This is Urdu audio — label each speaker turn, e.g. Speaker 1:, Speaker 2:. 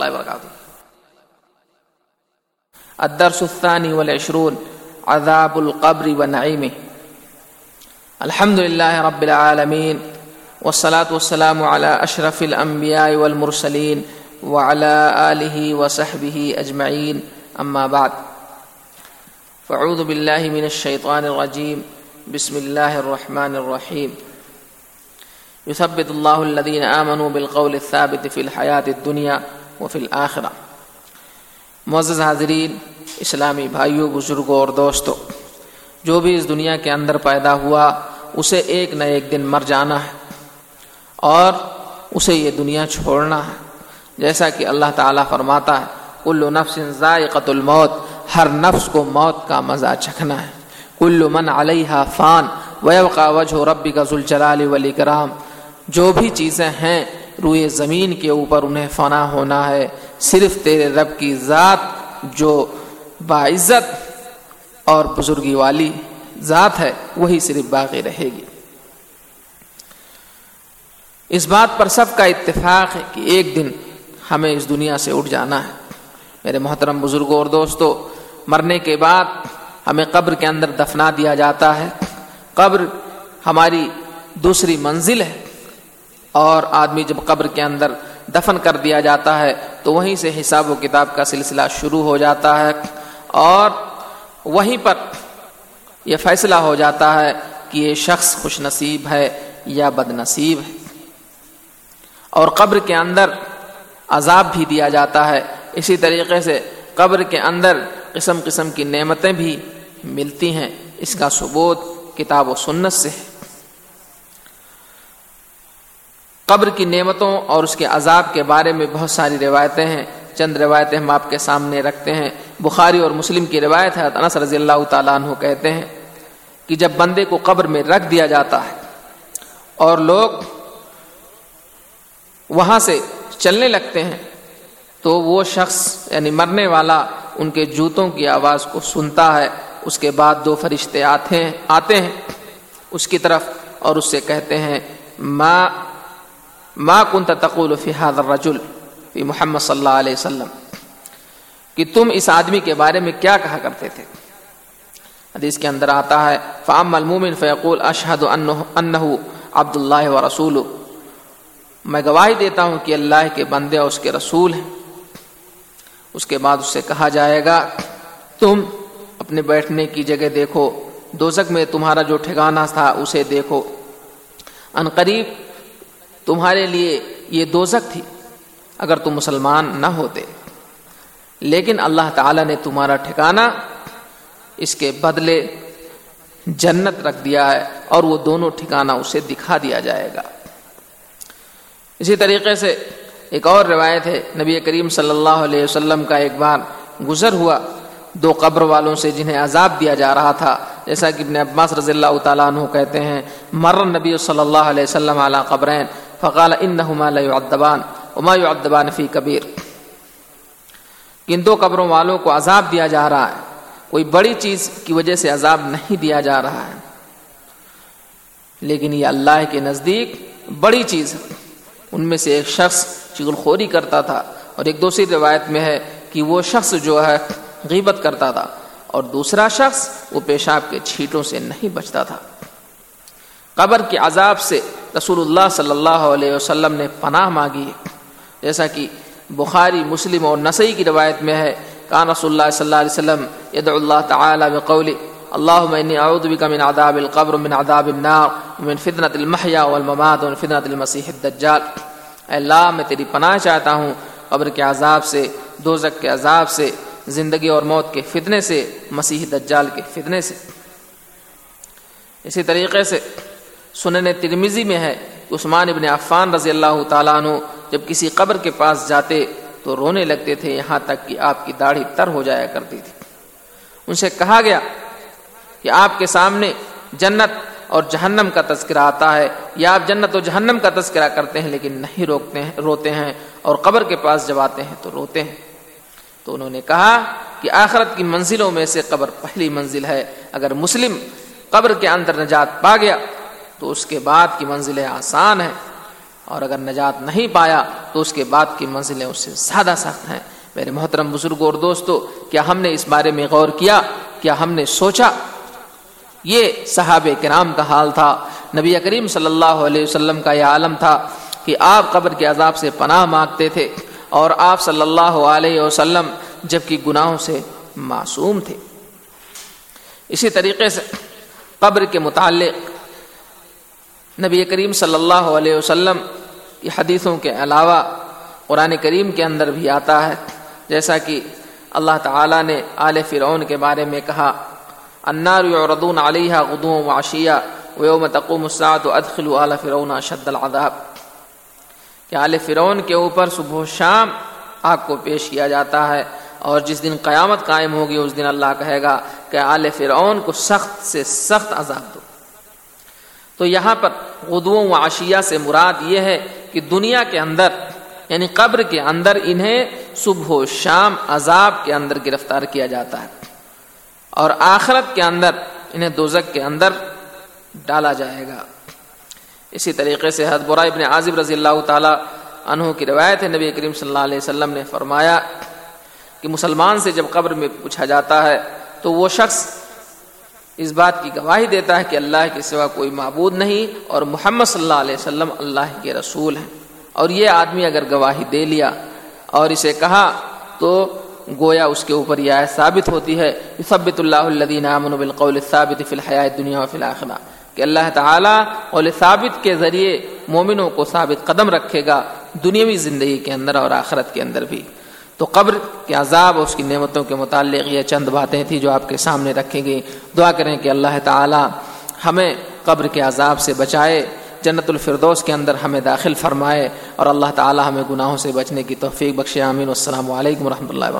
Speaker 1: وبرکاتہ۔ الدرس الثاني والعشرون عذاب القبر ونعيمه۔ الحمد لله رب العالمين والصلاة والسلام على أشرف الأنبياء والمرسلين وعلى آله وصحبه أجمعين، أما بعد، فأعوذ بالله من الشيطان الرجيم، بسم الله الرحمن الرحيم۔ يثبت الله الذين آمنوا بالقول الثابت في الحياة الدنيا وفي الآخرة۔ معزز حاضرین، اسلامی بھائیوں، بزرگوں اور دوستوں، جو بھی اس دنیا کے اندر پیدا ہوا اسے ایک نہ ایک دن مر جانا ہے اور اسے یہ دنیا چھوڑنا ہے، جیسا کہ اللہ تعالیٰ فرماتا ہے کل نفس ذائقۃ الموت، ہر نفس کو موت کا مزہ چکھنا ہے۔ کل من علیہا فان ویبقى وجہ ربک ذو الجلال والاکرام، جو بھی چیزیں ہیں روئے زمین کے اوپر انہیں فنا ہونا ہے، صرف تیرے رب کی ذات جو باعزت اور بزرگی والی ذات ہے وہی صرف باقی رہے گی۔ اس بات پر سب کا اتفاق ہے کہ ایک دن ہمیں اس دنیا سے اٹھ جانا ہے۔ میرے محترم بزرگوں اور دوستوں، مرنے کے بعد ہمیں قبر کے اندر دفنا دیا جاتا ہے۔ قبر ہماری دوسری منزل ہے اور آدمی جب قبر کے اندر دفن کر دیا جاتا ہے تو وہیں سے حساب و کتاب کا سلسلہ شروع ہو جاتا ہے اور وہیں پر یہ فیصلہ ہو جاتا ہے کہ یہ شخص خوش نصیب ہے یا بد نصیب ہے۔ اور قبر کے اندر عذاب بھی دیا جاتا ہے۔ اسی طریقے سے قبر کے اندر قسم قسم کی نعمتیں بھی ملتی ہیں، اس کا ثبوت کتاب و سنت سے ہے۔ قبر کی نعمتوں اور اس کے عذاب کے بارے میں بہت ساری روایتیں ہیں، چند روایتیں ہم آپ کے سامنے رکھتے ہیں۔ بخاری اور مسلم کی روایت ہے، انس رضی اللہ تعالیٰ عنہ کہتے ہیں کہ جب بندے کو قبر میں رکھ دیا جاتا ہے اور لوگ وہاں سے چلنے لگتے ہیں تو وہ شخص یعنی مرنے والا ان کے جوتوں کی آواز کو سنتا ہے۔ اس کے بعد دو فرشتے آتے ہیں اس کی طرف اور اس سے کہتے ہیں ما كنت تقول في هذا الرجل في محمد صلی اللہ علیہ وسلم، کہ تم اس آدمی کے بارے میں کیا کہا کرتے تھے۔ حدیث کے اندر آتا ہے فاما المؤمن فيقول اشهد انه عبد الله ورسوله، میں گواہی دیتا ہوں کہ اللہ کے بندے اور اس کے رسول ہیں۔ اس کے بعد اس سے کہا جائے گا تم اپنے بیٹھنے کی جگہ دیکھو، دوزخ میں تمہارا جو ٹھکانہ تھا اسے دیکھو، ان قریب تمہارے لیے یہ دوزخ تھی اگر تم مسلمان نہ ہوتے، لیکن اللہ تعالیٰ نے تمہارا ٹھکانہ اس کے بدلے جنت رکھ دیا ہے اور وہ دونوں ٹھکانہ اسے دکھا دیا جائے گا۔ اسی طریقے سے ایک اور روایت ہے، نبی کریم صلی اللہ علیہ وسلم کا ایک بار گزر ہوا دو قبر والوں سے جنہیں عذاب دیا جا رہا تھا، جیسا کہ ابن عباس رضی اللہ تعالیٰ عنہ کہتے ہیں مر النبی صلی اللہ علیہ وسلم علی قبرین فقال انہما لا يعذبان وما يعذبان فی کبیر، ان دو قبروں والوں کو عذاب دیا جا رہا ہے، کوئی بڑی چیز کی وجہ سے عذاب نہیں دیا جا رہا ہے، لیکن یہ اللہ کے نزدیک بڑی چیز ہے۔ ان میں سے ایک شخص چغل خوری کرتا تھا اور ایک دوسری روایت میں ہے کہ وہ شخص جو ہے غیبت کرتا تھا اور دوسرا شخص وہ پیشاب کے چھینٹوں سے نہیں بچتا تھا۔ قبر کے عذاب سے رسول اللہ صلی اللہ علیہ وسلم نے پناہ مانگی ہے، جیسا کہ بخاری، مسلم اور نسائی کی روایت میں ہے کان رسول اللہ صلی اللہ علیہ وسلم یدعو اللہ تعالی بقوله اللهم انی اعوذ بک من عذاب القبر ومن عذاب النار ومن فتنة المحیا والممات ومن فتنة المسیح الدجال، اے اللہ میں تیری پناہ چاہتا ہوں قبر کے عذاب سے، دوزخ کے عذاب سے، زندگی اور موت کے فتنے سے، مسیح دجال کے فتنے سے۔ اسی طریقے سے سنن ترمذی میں ہے کہ عثمان ابن عفان رضی اللہ تعالیٰ عنہ جب کسی قبر کے پاس جاتے تو رونے لگتے تھے، یہاں تک کہ آپ کی داڑھی تر ہو جایا کرتی تھی۔ ان سے کہا گیا کہ آپ کے سامنے جنت اور جہنم کا تذکرہ آتا ہے یا آپ جنت اور جہنم کا تذکرہ کرتے ہیں لیکن نہیں روتے ہیں، اور قبر کے پاس جب آتے ہیں تو روتے ہیں۔ تو انہوں نے کہا کہ آخرت کی منزلوں میں سے قبر پہلی منزل ہے، اگر مسلم قبر کے اندر نجات پا گیا تو اس کے بعد کی منزلیں آسان ہیں، اور اگر نجات نہیں پایا تو اس کے بعد کی منزلیں اس سے زیادہ سخت ہیں۔ میرے محترم بزرگوں اور دوستو، کیا ہم نے اس بارے میں غور کیا؟ کیا ہم نے سوچا؟ یہ صحابہ کرام کا حال تھا، نبی کریم صلی اللہ علیہ وسلم کا یہ عالم تھا کہ آپ قبر کے عذاب سے پناہ مانگتے تھے، اور آپ صلی اللہ علیہ وسلم جبکہ گناہوں سے معصوم تھے۔ اسی طریقے سے قبر کے متعلق نبی کریم صلی اللہ علیہ وسلم کی حدیثوں کے علاوہ قرآن کریم کے اندر بھی آتا ہے، جیسا کہ اللہ تعالیٰ نے آل فرعون کے بارے میں کہا، النار یعرضون علیہا غدوا وعشیا ویوم تقوم الساعۃ ادخلوا آل فرعون اشد العذاب، کہ آل فرعون کے اوپر صبح و شام آگ کو پیش کیا جاتا ہے، اور جس دن قیامت قائم ہوگی اس دن اللہ کہے گا کہ آل فرعون کو سخت سے سخت عذاب دو۔ تو یہاں پر غدوا وعشیا سے مراد یہ ہے کہ دنیا کے اندر یعنی قبر کے اندر انہیں صبح و شام عذاب کے اندر گرفتار کیا جاتا ہے، اور آخرت کے اندر انہیں دوزخ کے اندر ڈالا جائے گا۔ اسی طریقے سے حضرت براء ابن عازب رضی اللہ تعالی عنہ کی روایت ہے، نبی کریم صلی اللہ علیہ وسلم نے فرمایا کہ مسلمان سے جب قبر میں پوچھا جاتا ہے تو وہ شخص اس بات کی گواہی دیتا ہے کہ اللہ کے سوا کوئی معبود نہیں اور محمد صلی اللہ علیہ وسلم اللہ کے رسول ہیں، اور یہ آدمی اگر گواہی دے لیا اور اسے کہا تو گویا اس کے اوپر یہ آیت ثابت ہوتی ہے، یثبت اللہ الذین آمنوا بالقول الثابت فی الحیاۃ الدنیا وفی الآخرہ، کہ اللہ تعالیٰ قول ثابت کے ذریعے مومنوں کو ثابت قدم رکھے گا دنیاوی زندگی کے اندر اور آخرت کے اندر بھی۔ تو قبر کے عذاب اور اس کی نعمتوں کے متعلق یہ چند باتیں تھیں جو آپ کے سامنے رکھیں گی۔ دعا کریں کہ اللہ تعالیٰ ہمیں قبر کے عذاب سے بچائے، جنت الفردوس کے اندر ہمیں داخل فرمائے، اور اللہ تعالیٰ ہمیں گناہوں سے بچنے کی توفیق بخشے۔ آمین۔ والسلام علیکم ورحمۃ اللہ وبرکاتہ۔